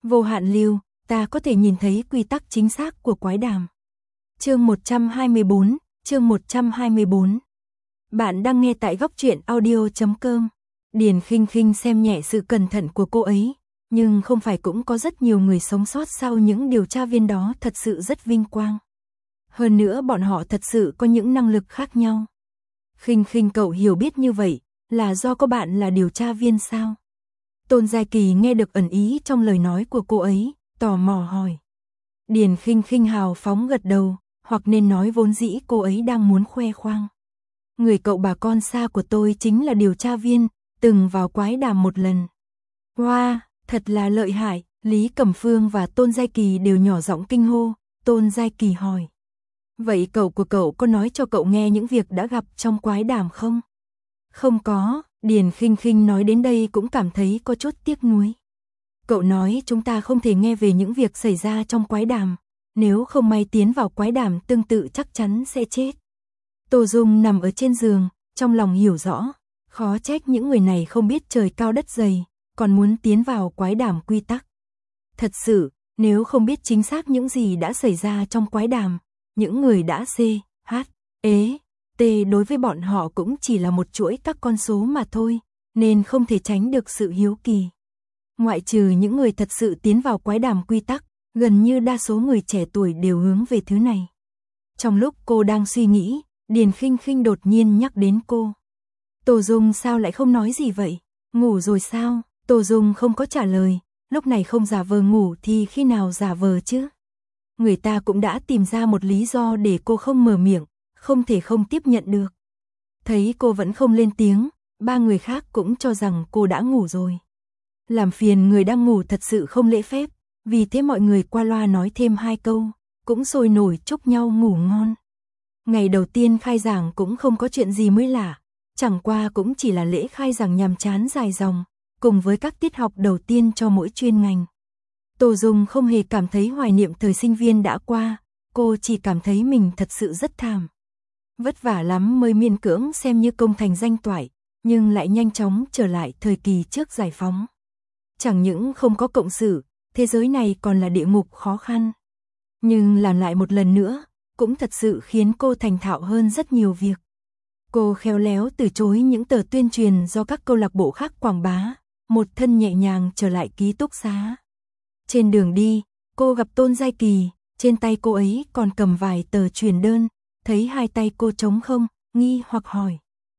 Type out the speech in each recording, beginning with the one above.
Vô hạn lưu, ta có thể nhìn thấy quy tắc chính xác của quái đàm. Chương 124, chương 124. Bạn đang nghe tại góc truyện audio.com. Điền Khinh Khinh xem nhẹ sự cẩn thận của cô ấy, nhưng không phải cũng có rất nhiều người sống sót sau những điều tra viên đó, thật sự rất vinh quang. Hơn nữa bọn họ thật sự có những năng lực khác nhau. Khinh Khinh, cậu hiểu biết như vậy, là do có bạn là điều tra viên sao? Tôn Giai Kỳ nghe được ẩn ý trong lời nói của cô ấy, tò mò hỏi. Điền Khinh Khinh hào phóng gật đầu, hoặc nên nói vốn dĩ cô ấy đang muốn khoe khoang. Người cậu bà con xa của tôi chính là điều tra viên, từng vào quái đàm một lần. Wow, thật là lợi hại, Lý Cẩm Phương và Tôn Giai Kỳ đều nhỏ giọng kinh hô. Tôn Giai Kỳ hỏi. Vậy cậu của cậu có nói cho cậu nghe những việc đã gặp trong quái đàm không? Không có, Điền Khinh Khinh nói đến đây cũng cảm thấy có chút tiếc nuối. Cậu nói chúng ta không thể nghe về những việc xảy ra trong quái đàm, nếu không may tiến vào quái đàm tương tự chắc chắn sẽ chết. Tô Dung nằm ở trên giường, trong lòng hiểu rõ, khó trách những người này không biết trời cao đất dày, còn muốn tiến vào quái đàm quy tắc. Thật sự, nếu không biết chính xác những gì đã xảy ra trong quái đàm, những người đã T đối với bọn họ cũng chỉ là một chuỗi các con số mà thôi, nên không thể tránh được sự hiếu kỳ. Ngoại trừ những người thật sự tiến vào quái đàm quy tắc, gần như đa số người trẻ tuổi đều hướng về thứ này. Trong lúc cô đang suy nghĩ, Điền Khinh Khinh đột nhiên nhắc đến cô. Tô Dung sao lại không nói gì vậy? Ngủ rồi sao? Tô Dung không có trả lời, lúc này không giả vờ ngủ thì khi nào giả vờ chứ? Người ta cũng đã tìm ra một lý do để cô không mở miệng, không thể không tiếp nhận được. Thấy cô vẫn không lên tiếng, ba người khác cũng cho rằng cô đã ngủ rồi. Làm phiền người đang ngủ thật sự không lễ phép, vì thế mọi người qua loa nói thêm hai câu, cũng sôi nổi chúc nhau ngủ ngon. Ngày đầu tiên khai giảng cũng không có chuyện gì mới lạ, chẳng qua cũng chỉ là lễ khai giảng nhàm chán dài dòng, cùng với các tiết học đầu tiên cho mỗi chuyên ngành. Tô Dung không hề cảm thấy hoài niệm thời sinh viên đã qua, cô chỉ cảm thấy mình thật sự rất thảm. Vất vả lắm mới miễn cưỡng xem như công thành danh toại, nhưng lại nhanh chóng trở lại thời kỳ trước giải phóng. Chẳng những không có cộng sự, thế giới này còn là địa ngục khó khăn. Nhưng làm lại một lần nữa, cũng thật sự khiến cô thành thạo hơn rất nhiều việc. Cô khéo léo từ chối những tờ tuyên truyền do các câu lạc bộ khác quảng bá, một thân nhẹ nhàng trở lại ký túc xá. Trên đường đi, cô gặp Tôn Giai Kỳ, trên tay cô ấy còn cầm vài tờ truyền đơn, thấy hai tay cô trống không, nghi hoặc hỏi.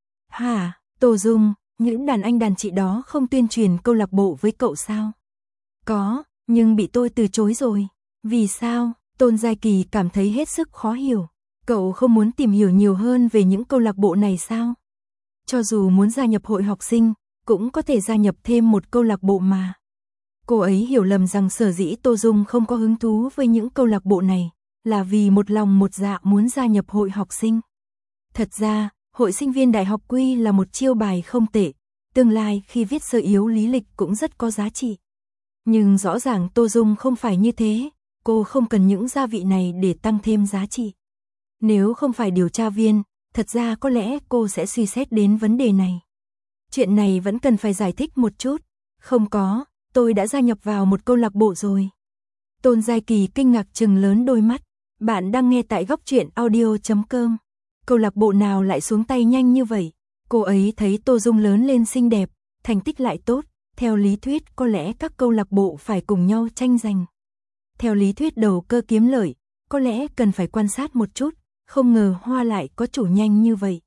Hả, Tô Dung, những đàn anh đàn chị đó không tuyên truyền câu lạc bộ với cậu sao? Có, nhưng bị tôi từ chối rồi. Vì sao? Tôn Giai Kỳ cảm thấy hết sức khó hiểu. Cậu không muốn tìm hiểu nhiều hơn về những câu lạc bộ này sao? Cho dù muốn gia nhập hội học sinh, cũng có thể gia nhập thêm một câu lạc bộ mà. Cô ấy hiểu lầm rằng sở dĩ Tô Dung không có hứng thú với những câu lạc bộ này, là vì một lòng một dạ muốn gia nhập hội học sinh. Thật ra, hội sinh viên đại học quy là một chiêu bài không tệ, tương lai khi viết sơ yếu lý lịch cũng rất có giá trị. Nhưng rõ ràng Tô Dung không phải như thế, cô không cần những gia vị này để tăng thêm giá trị. Nếu không phải điều tra viên, thật ra có lẽ cô sẽ suy xét đến vấn đề này. Chuyện này vẫn cần phải giải thích một chút. Không có, tôi đã gia nhập vào một câu lạc bộ rồi. Tôn Giai Kỳ kinh ngạc trừng lớn đôi mắt. Bạn đang nghe tại góc truyện audio.com. Câu lạc bộ nào lại xuống tay nhanh như vậy? Cô ấy thấy Tô Dung lớn lên xinh đẹp, thành tích lại tốt. Theo lý thuyết có lẽ các câu lạc bộ phải cùng nhau tranh giành. Theo lý thuyết đầu cơ kiếm lợi, có lẽ cần phải quan sát một chút, không ngờ Hoa lại có chủ nhanh như vậy.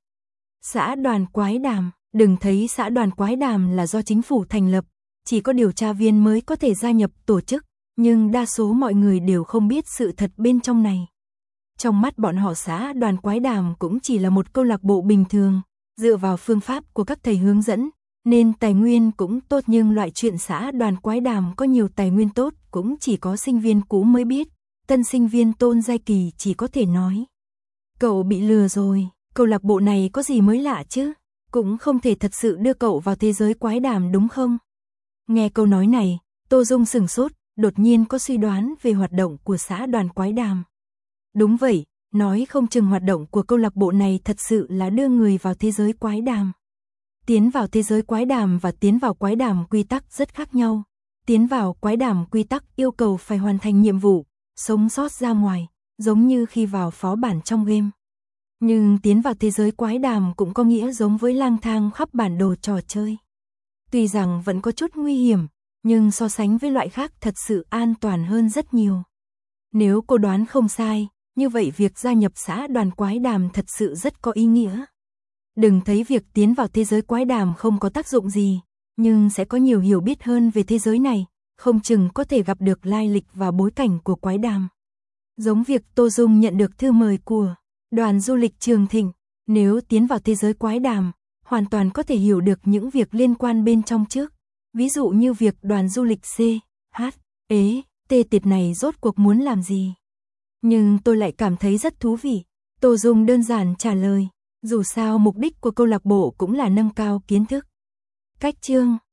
Xã đoàn quái đàm, đừng thấy xã đoàn quái đàm là do chính phủ thành lập, chỉ có điều tra viên mới có thể gia nhập tổ chức, nhưng đa số mọi người đều không biết sự thật bên trong này. Trong mắt bọn họ xã đoàn quái đàm cũng chỉ là một câu lạc bộ bình thường, dựa vào phương pháp của các thầy hướng dẫn, nên tài nguyên cũng tốt, nhưng loại chuyện xã đoàn quái đàm có nhiều tài nguyên tốt cũng chỉ có sinh viên cũ mới biết, tân sinh viên Tôn Giai Kỳ chỉ có thể nói. Cậu bị lừa rồi, câu lạc bộ này có gì mới lạ chứ, cũng không thể thật sự đưa cậu vào thế giới quái đàm đúng không? Nghe câu nói này, Tô Dung sửng sốt, đột nhiên có suy đoán về hoạt động của xã đoàn quái đàm. Đúng vậy, nói không chừng hoạt động của câu lạc bộ này thật sự là đưa người vào thế giới quái đàm. Tiến vào thế giới quái đàm và tiến vào quái đàm quy tắc rất khác nhau. Tiến vào quái đàm quy tắc yêu cầu phải hoàn thành nhiệm vụ, sống sót ra ngoài, giống như khi vào phó bản trong game. Nhưng tiến vào thế giới quái đàm cũng có nghĩa giống với lang thang khắp bản đồ trò chơi. Tuy rằng vẫn có chút nguy hiểm, nhưng so sánh với loại khác thật sự an toàn hơn rất nhiều. Nếu cô đoán không sai, như vậy việc gia nhập xã đoàn quái đàm thật sự rất có ý nghĩa. Đừng thấy việc tiến vào thế giới quái đàm không có tác dụng gì, nhưng sẽ có nhiều hiểu biết hơn về thế giới này, không chừng có thể gặp được lai lịch và bối cảnh của quái đàm. Giống việc Tô Dung nhận được thư mời của đoàn du lịch Trường Thịnh, nếu tiến vào thế giới quái đàm, hoàn toàn có thể hiểu được những việc liên quan bên trong trước. Ví dụ như việc đoàn du lịch C, H, E, T tiệt này rốt cuộc muốn làm gì. Nhưng tôi lại cảm thấy rất thú vị. Tô Dung đơn giản trả lời, dù sao mục đích của câu lạc bộ cũng là nâng cao kiến thức. Cách chương